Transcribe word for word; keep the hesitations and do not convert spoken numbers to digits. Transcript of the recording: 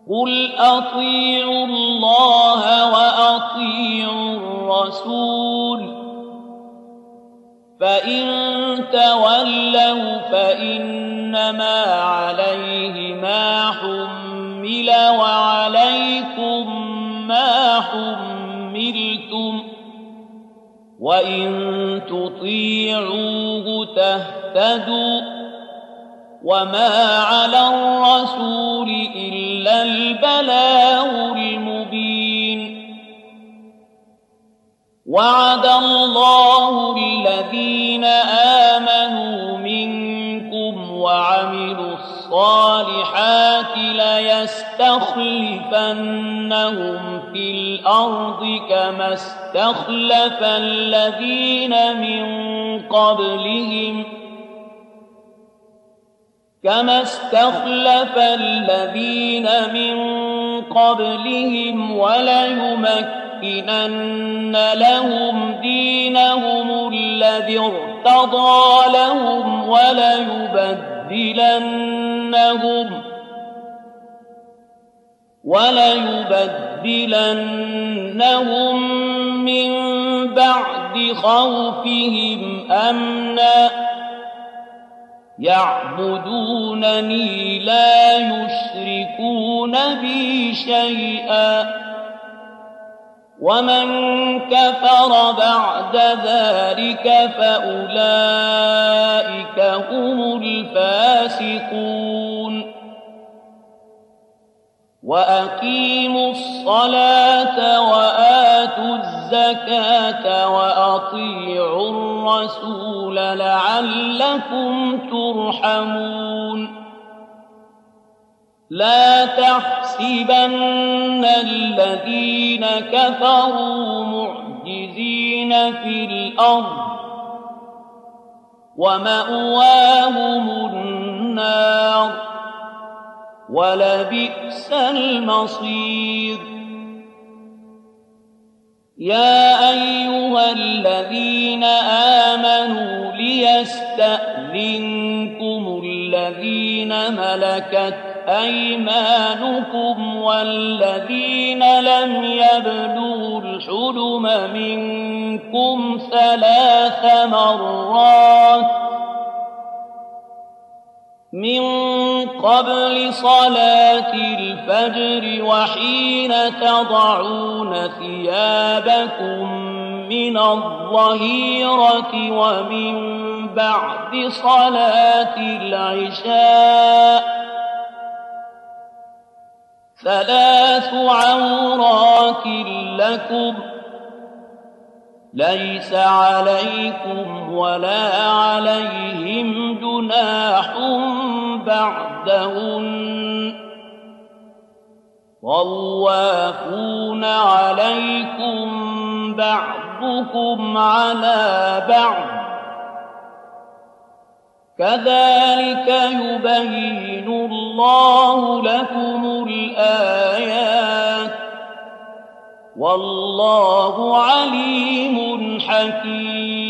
قل أطيعوا الله وأطيعوا الرسول فإن تولوا فإنما عليه ما حمل وعليكم ما حملتم وإن تطيعوه تهتدوا وما على الرسول إلا البلاغ المبين وعد الله الذين آمنوا منكم وعملوا الصالحات ليستخلفنهم في الأرض كما استخلف الذين من قبلهم كما استخلف الذين من قبلهم وليمكنن لهم دينهم الذي ارتضى لهم وليبدلنهم وليبدلنهم من بعد خوفهم أمنا يعبدونني لا يشركون بي شيئا ومن كفر بعد ذلك فأولئك هم الفاسقون وأقيموا الصلاة وآتوا الزكاة وأطيعوا الرسول لعلكم ترحمون لا تحسبن الذين كفروا معجزين في الأرض ومأواهم النار ولبئس المصير يا أيها الذين آمنوا ليستأذنكم الذين ملكت أيمانكم والذين لم يبلغوا الحلم منكم ثلاث مرات من قبل صلاة الفجر وحين تضعون ثيابكم من الظهيرة ومن بعد صلاة العشاء ثلاث عورات لكم ليس عليكم ولا عليهم جناح بعدهن طوافون عليكم بعضكم على بعض كذلك يبين الله لكم الآيات والله عليم حكيم